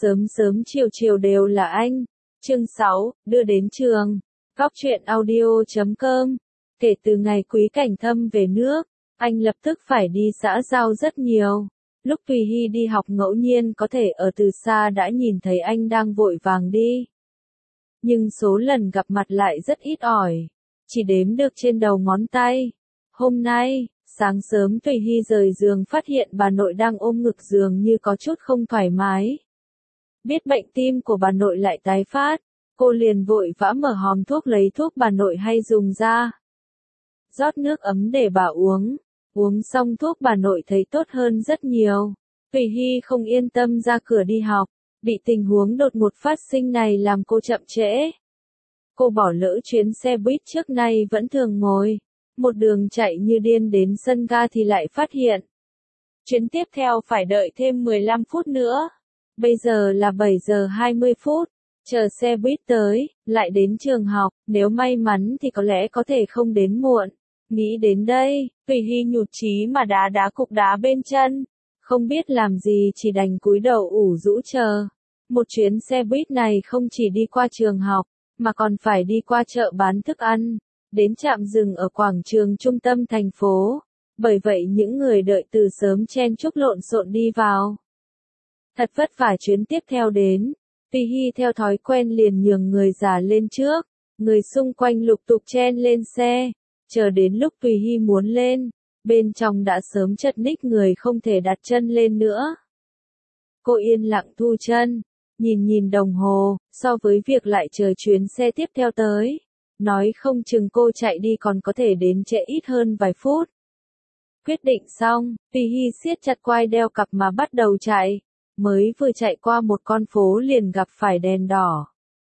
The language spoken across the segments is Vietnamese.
Sớm sớm chiều chiều đều là anh. Chương 6, đưa đến trường. Góc truyện audio.com. Kể từ ngày Quý Cảnh Thâm về nước, anh lập tức phải đi xã giao rất nhiều. Lúc Tùy Hy đi học ngẫu nhiên có thể ở từ xa đã nhìn thấy anh đang vội vàng đi. Nhưng số lần gặp mặt lại rất ít ỏi, chỉ đếm được trên đầu ngón tay. Hôm nay, sáng sớm Tùy Hy rời giường phát hiện bà nội đang ôm ngực giường như có chút không thoải mái. Biết bệnh tim của bà nội lại tái phát, cô liền vội vã mở hòm thuốc lấy thuốc bà nội hay dùng ra. Rót nước ấm để bà uống. Uống xong thuốc bà nội thấy tốt hơn rất nhiều. Tùy Hy không yên tâm ra cửa đi học, bị tình huống đột ngột phát sinh này làm cô chậm trễ. Cô bỏ lỡ chuyến xe buýt trước nay vẫn thường ngồi, một đường chạy như điên đến sân ga thì lại phát hiện. Chuyến tiếp theo phải đợi thêm 15 phút nữa. Bây giờ là 7 giờ 20 phút, chờ xe buýt tới, lại đến trường học, nếu may mắn thì có lẽ có thể không đến muộn. Nghĩ đến đây, Tùy Hy nhụt chí mà đá cục đá bên chân, không biết làm gì chỉ đành cúi đầu ủ rũ chờ. Một chuyến xe buýt này không chỉ đi qua trường học, mà còn phải đi qua chợ bán thức ăn, đến trạm dừng ở quảng trường trung tâm thành phố. Bởi vậy những người đợi từ sớm chen chúc lộn xộn đi vào. Thật vất vả chuyến tiếp theo đến, Tùy Hy theo thói quen liền nhường người già lên trước, người xung quanh lục tục chen lên xe. Chờ đến lúc Tùy Hy muốn lên, bên trong đã sớm chật ních người không thể đặt chân lên nữa. Cô yên lặng thu chân, nhìn đồng hồ, so với việc lại chờ chuyến xe tiếp theo tới, nói không chừng cô chạy đi còn có thể đến trễ ít hơn vài phút. Quyết định xong, Tùy Hy siết chặt quai đeo cặp mà bắt đầu chạy, mới vừa chạy qua một con phố liền gặp phải đèn đỏ.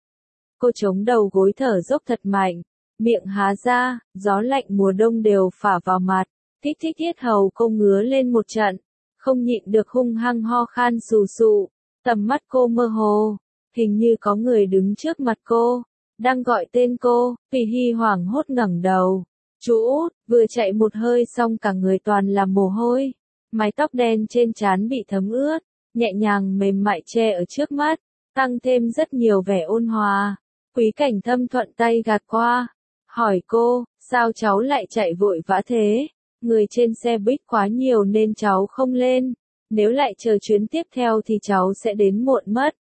Cô chống đầu gối thở dốc thật mạnh. Miệng há ra, gió lạnh mùa đông đều phả vào mặt, kích thích yết hầu cô ngứa lên một trận, không nhịn được hung hăng ho khan sù sụ, tầm mắt cô mơ hồ, hình như có người đứng trước mặt cô, đang gọi tên cô. Tùy Hy hoảng hốt ngẩng đầu, chú Út, vừa chạy một hơi xong cả người toàn là mồ hôi, mái tóc đen trên trán bị thấm ướt, nhẹ nhàng mềm mại che ở trước mắt, tăng thêm rất nhiều vẻ ôn hòa. Quý Cảnh Thâm thuận tay gạt qua. Hỏi cô, sao cháu lại chạy vội vã thế? Người trên xe buýt quá nhiều nên cháu không lên. Nếu lại chờ chuyến tiếp theo thì cháu sẽ đến muộn mất.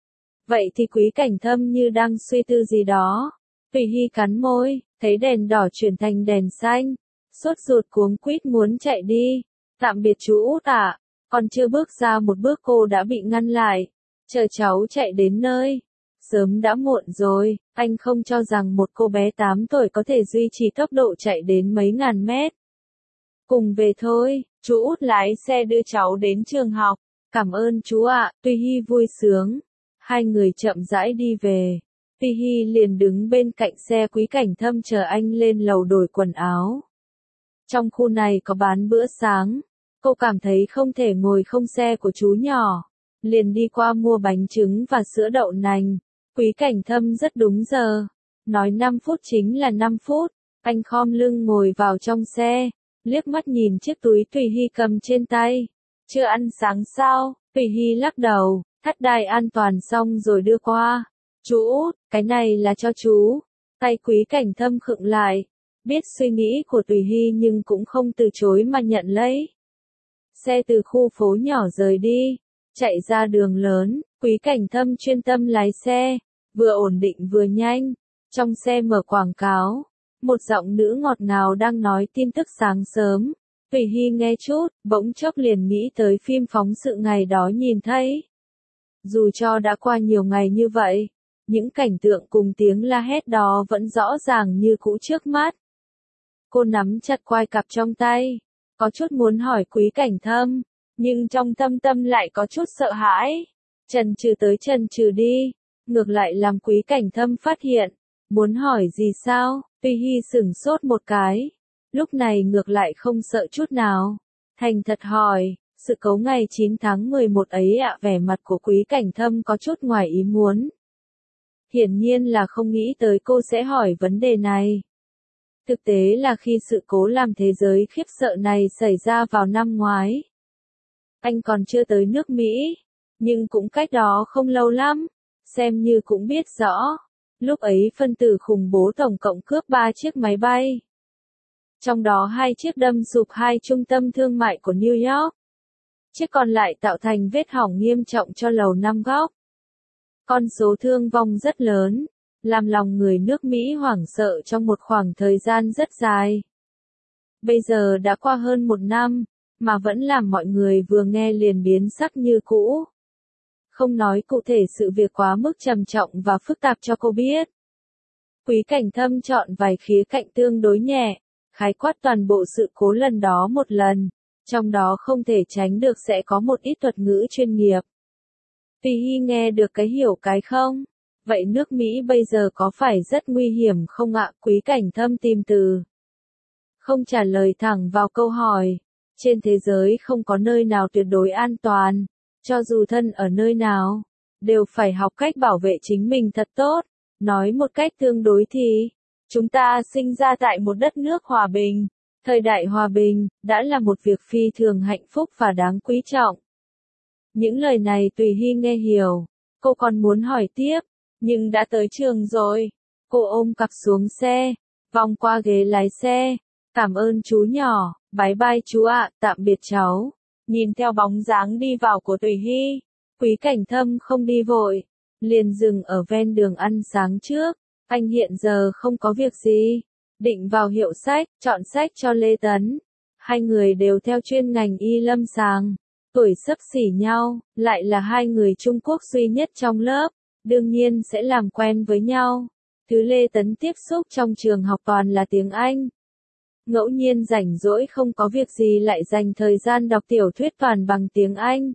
Vậy thì Quý Cảnh Thâm như đang suy tư gì đó. Tùy Hy cắn môi, thấy đèn đỏ chuyển thành đèn xanh. Sốt ruột cuống quýt muốn chạy đi. Tạm biệt chú Út ạ. Còn chưa bước ra một bước cô đã bị ngăn lại. Chờ cháu chạy đến nơi. Sớm đã muộn rồi, anh không cho rằng một cô bé 8 tuổi có thể duy trì tốc độ chạy đến mấy ngàn mét. Cùng về thôi, chú Út lái xe đưa cháu đến trường học. Cảm ơn chú ạ, Tùy Hy vui sướng. Hai người chậm rãi đi về. Tùy Hy liền đứng bên cạnh xe Quý Cảnh Thâm chờ anh lên lầu đổi quần áo. Trong khu này có bán bữa sáng. Cô cảm thấy không thể ngồi không xe của chú nhỏ. Liền đi qua mua bánh trứng và sữa đậu nành. Quý Cảnh Thâm rất đúng giờ, nói 5 phút chính là 5 phút, anh khom lưng ngồi vào trong xe, liếc mắt nhìn chiếc túi Tùy Hy cầm trên tay. Chưa ăn sáng sao? Tùy Hy lắc đầu, thắt đai an toàn xong rồi đưa qua. Chú Út, cái này là cho chú. Tay Quý Cảnh Thâm khựng lại, biết suy nghĩ của Tùy Hy nhưng cũng không từ chối mà nhận lấy. Xe từ khu phố nhỏ rời đi, chạy ra đường lớn, Quý Cảnh Thâm chuyên tâm lái xe. Vừa ổn định vừa nhanh, trong xe mở quảng cáo, một giọng nữ ngọt ngào đang nói tin tức sáng sớm. Tùy Hy nghe chút, bỗng chốc liền nghĩ tới phim phóng sự ngày đó nhìn thấy. Dù cho đã qua nhiều ngày như vậy, những cảnh tượng cùng tiếng la hét đó vẫn rõ ràng như cũ trước mắt. Cô nắm chặt quai cặp trong tay, có chút muốn hỏi Quý Cảnh Thâm, nhưng trong thâm tâm lại có chút sợ hãi. Chần chừ tới chần chừ đi. Ngược lại làm Quý Cảnh Thâm phát hiện, muốn hỏi gì sao? Tùy Hy sửng sốt một cái, lúc này ngược lại không sợ chút nào. Thành thật hỏi, sự cố ngày 9 tháng 11 ấy ạ. Vẻ mặt của Quý Cảnh Thâm có chút ngoài ý muốn. Hiển nhiên là không nghĩ tới cô sẽ hỏi vấn đề này. Thực tế là khi sự cố làm thế giới khiếp sợ này xảy ra vào năm ngoái. Anh còn chưa tới nước Mỹ. Nhưng cũng cách đó không lâu lắm, xem như cũng biết rõ. Lúc ấy phân tử khủng bố tổng cộng cướp 3 chiếc máy bay. Trong đó 2 chiếc đâm sụp 2 trung tâm thương mại của New York. Chiếc còn lại tạo thành vết hỏng nghiêm trọng cho lầu 5 góc. Con số thương vong rất lớn, làm lòng người nước Mỹ hoảng sợ trong một khoảng thời gian rất dài. Bây giờ đã qua hơn 1 năm, mà vẫn làm mọi người vừa nghe liền biến sắc như cũ. Không nói cụ thể sự việc quá mức trầm trọng và phức tạp cho cô biết. Quý Cảnh Thâm chọn vài khía cạnh tương đối nhẹ, khái quát toàn bộ sự cố lần đó một lần, trong đó không thể tránh được sẽ có một ít thuật ngữ chuyên nghiệp. Tùy Hy nghe được cái hiểu cái không? Vậy nước Mỹ bây giờ có phải rất nguy hiểm không ạ? Quý Cảnh Thâm tìm từ. Không trả lời thẳng vào câu hỏi. Trên thế giới không có nơi nào tuyệt đối an toàn, cho dù thân ở nơi nào, đều phải học cách bảo vệ chính mình thật tốt. Nói một cách tương đối thì, chúng ta sinh ra tại một đất nước hòa bình, thời đại hòa bình, đã là một việc phi thường hạnh phúc và đáng quý trọng. Những lời này Tùy Hy nghe hiểu, cô còn muốn hỏi tiếp, nhưng đã tới trường rồi. Cô ôm cặp xuống xe, vòng qua ghế lái xe, cảm ơn chú nhỏ, bye bye chú ạ, tạm biệt cháu. Nhìn theo bóng dáng đi vào của Tùy Hy, Quý Cảnh Thâm không đi vội, liền dừng ở ven đường ăn sáng trước. Anh hiện giờ không có việc gì, định vào hiệu sách, chọn sách cho Lê Tấn. Hai người đều theo chuyên ngành y lâm sàng, tuổi xấp xỉ nhau, lại là hai người Trung Quốc duy nhất trong lớp, đương nhiên sẽ làm quen với nhau. Thứ Lê Tấn tiếp xúc trong trường học toàn là tiếng Anh. Ngẫu nhiên rảnh rỗi không có việc gì lại dành thời gian đọc tiểu thuyết toàn bằng tiếng Anh.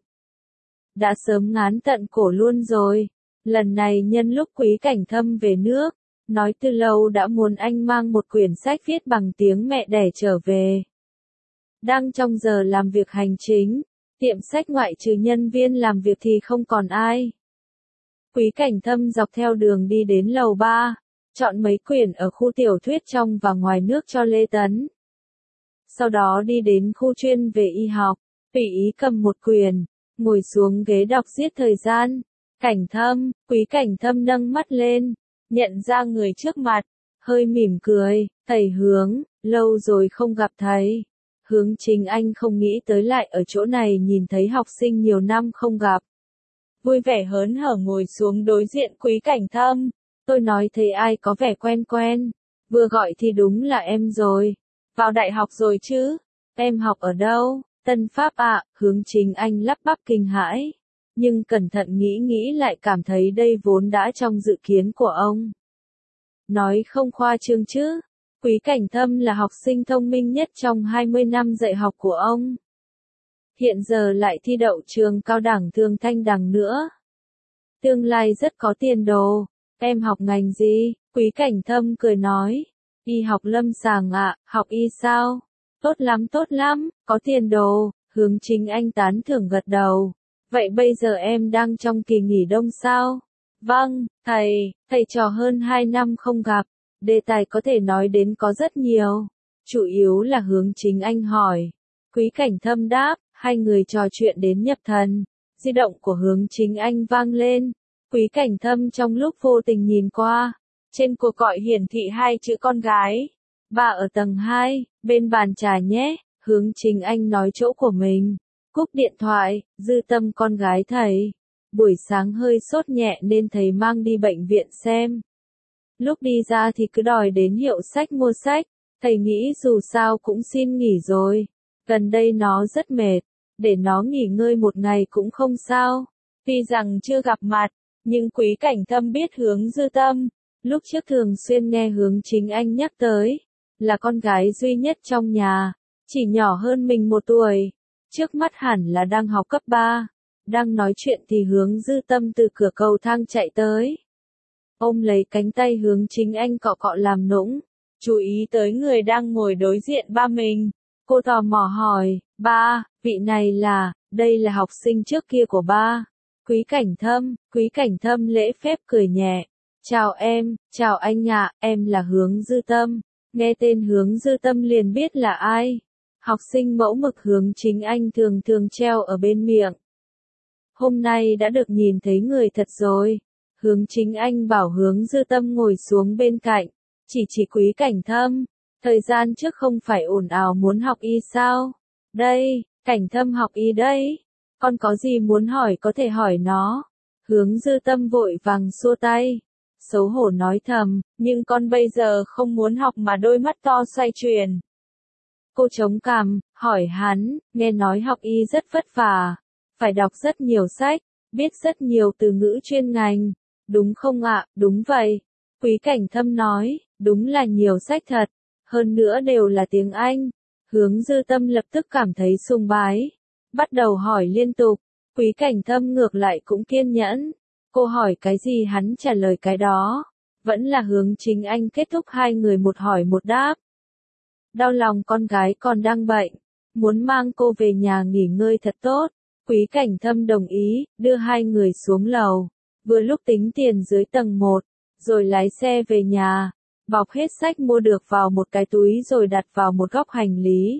Đã sớm ngán tận cổ luôn rồi. Lần này nhân lúc Quý Cảnh Thâm về nước, nói từ lâu đã muốn anh mang một quyển sách viết bằng tiếng mẹ đẻ trở về. Đang trong giờ làm việc hành chính, tiệm sách ngoại trừ nhân viên làm việc thì không còn ai. Quý Cảnh Thâm dọc theo đường đi đến lầu 3, chọn mấy quyển ở khu tiểu thuyết trong và ngoài nước cho Lê Tấn. Sau đó đi đến khu chuyên về y học, tùy ý cầm một quyển, ngồi xuống ghế đọc giết thời gian. Cảnh Thâm, Quý Cảnh Thâm nâng mắt lên, nhận ra người trước mặt, hơi mỉm cười, thầy Hướng, lâu rồi không gặp thầy. Hướng Chính Anh không nghĩ tới lại ở chỗ này nhìn thấy học sinh nhiều năm không gặp. Vui vẻ hớn hở ngồi xuống đối diện Quý Cảnh Thâm. Tôi nói thấy ai có vẻ quen quen, vừa gọi thì đúng là em rồi. Vào đại học rồi chứ? Em học ở đâu? Tân Pháp ạ, Hướng Chính Anh lắp bắp kinh hãi. Nhưng cẩn thận nghĩ lại cảm thấy đây vốn đã trong dự kiến của ông. Nói không khoa trương chứ, Quý Cảnh Thâm là học sinh thông minh nhất trong 20 năm dạy học của ông. Hiện giờ lại thi đậu trường cao đẳng Thương Thanh Đằng nữa. Tương lai rất có tiền đồ. Em học ngành gì? Quý Cảnh Thâm cười nói. Y học lâm sàng ạ, học y sao? Tốt lắm, có tiền đồ. Hướng Chính Anh tán thưởng gật đầu. Vậy bây giờ em đang trong kỳ nghỉ đông sao? Vâng, thầy trò hơn 2 năm không gặp. Đề tài có thể nói đến có rất nhiều. Chủ yếu là Hướng Chính Anh hỏi. Quý Cảnh Thâm đáp, hai người trò chuyện đến nhập thần. Di động của Hướng Chính Anh vang lên. Quý Cảnh Thâm trong lúc vô tình nhìn qua. Trên cuộc gọi hiển thị 2 chữ con gái. Bà ở tầng 2, bên bàn trà nhé. Hướng Chính Anh nói chỗ của mình. Cúp điện thoại, Dư Tâm con gái thầy. Buổi sáng hơi sốt nhẹ nên thầy mang đi bệnh viện xem. Lúc đi ra thì cứ đòi đến hiệu sách mua sách. Thầy nghĩ dù sao cũng xin nghỉ rồi. Gần đây nó rất mệt. Để nó nghỉ ngơi một ngày cũng không sao. Tuy rằng chưa gặp mặt, nhưng Quý Cảnh Thâm biết Hướng Dư Tâm. Lúc trước thường xuyên nghe Hướng Chính Anh nhắc tới. Là con gái duy nhất trong nhà. Chỉ nhỏ hơn mình 1 tuổi. Trước mắt hẳn là đang học cấp 3. Đang nói chuyện thì Hướng Dư Tâm từ cửa cầu thang chạy tới. Ôm lấy cánh tay Hướng Chính Anh cọ cọ làm nũng. Chú ý tới người đang ngồi đối diện ba mình. Cô tò mò hỏi, ba, vị này đây là học sinh trước kia của ba. Quý Cảnh Thâm lễ phép cười nhẹ. Chào anh ạ, em là Hướng Dư Tâm. Nghe tên Hướng Dư Tâm liền biết là ai. Học sinh mẫu mực Hướng Chính Anh thường treo ở bên miệng. hôm nay đã được nhìn thấy người thật rồi. Hướng Chính Anh bảo Hướng Dư Tâm ngồi xuống bên cạnh, chỉ Quý Cảnh Thâm, thời gian trước không phải ồn ào muốn học y sao? Đây, Cảnh Thâm học y đây, con có gì muốn hỏi có thể hỏi nó. Hướng Dư Tâm vội vàng xua tay, xấu hổ nói thầm, nhưng con bây giờ không muốn học mà đôi mắt to xoay chuyển. Cô chống cằm, hỏi hắn, nghe nói học y rất vất vả, phải đọc rất nhiều sách, biết rất nhiều từ ngữ chuyên ngành, đúng không ạ? Đúng vậy. Quý Cảnh Thâm nói, đúng là nhiều sách thật, hơn nữa đều là tiếng Anh. Hướng Dư Tâm lập tức cảm thấy sùng bái, bắt đầu hỏi liên tục. Quý Cảnh Thâm ngược lại cũng kiên nhẫn, cô hỏi cái gì hắn trả lời cái đó, vẫn là Hướng Chính Anh kết thúc hai người một hỏi một đáp. Đau lòng con gái còn đang bệnh, muốn mang cô về nhà nghỉ ngơi thật tốt. Quý Cảnh Thâm đồng ý, đưa hai người xuống lầu, vừa lúc tính tiền dưới tầng 1, rồi lái xe về nhà, bọc hết sách mua được vào một cái túi rồi đặt vào một góc hành lý.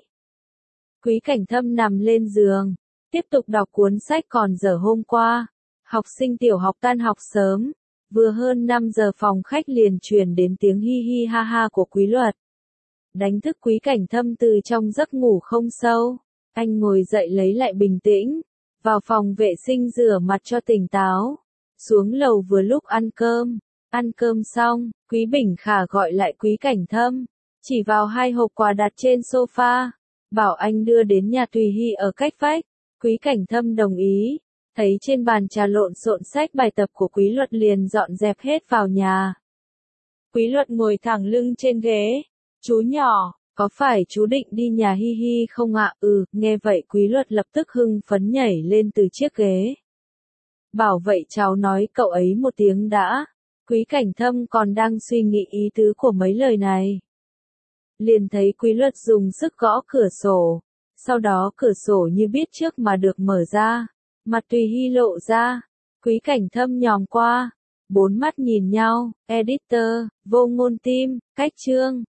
Quý Cảnh Thâm nằm lên giường, tiếp tục đọc cuốn sách còn dở hôm qua. Học sinh tiểu học tan học sớm, vừa hơn 5 giờ phòng khách liền truyền đến tiếng hi hi ha ha của Quý Luật. Đánh thức Quý Cảnh Thâm từ trong giấc ngủ không sâu. Anh ngồi dậy lấy lại bình tĩnh, vào phòng vệ sinh rửa mặt cho tỉnh táo. Xuống lầu vừa lúc ăn cơm. Ăn cơm xong, Quý Bình Khả gọi lại Quý Cảnh Thâm, chỉ vào hai hộp quà đặt trên sofa, bảo anh đưa đến nhà Tùy Hy ở cách vách. Quý Cảnh Thâm đồng ý, thấy trên bàn trà lộn xộn sách bài tập của Quý Luật liền dọn dẹp hết vào nhà. Quý Luật ngồi thẳng lưng trên ghế. Chú nhỏ, có phải chú định đi nhà Hi Hi không ạ? Ừ, nghe vậy Quý Luật lập tức hưng phấn nhảy lên từ chiếc ghế. Bảo vậy cháu nói cậu ấy một tiếng đã. Quý Cảnh Thâm còn đang suy nghĩ ý tứ của mấy lời này. Liền thấy Quý Luật dùng sức gõ cửa sổ. Sau đó cửa sổ như biết trước mà được mở ra. Mặt Tùy Hy lộ ra. Quý Cảnh Thâm nhòm qua. Bốn mắt nhìn nhau. Editor, Vô Ngôn Tim, Cách Chương.